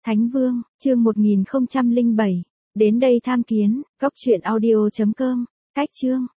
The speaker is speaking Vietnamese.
Thánh Vương, chương 1007. Đến đây tham kiến, cốc truyện audio.com. Cách chương.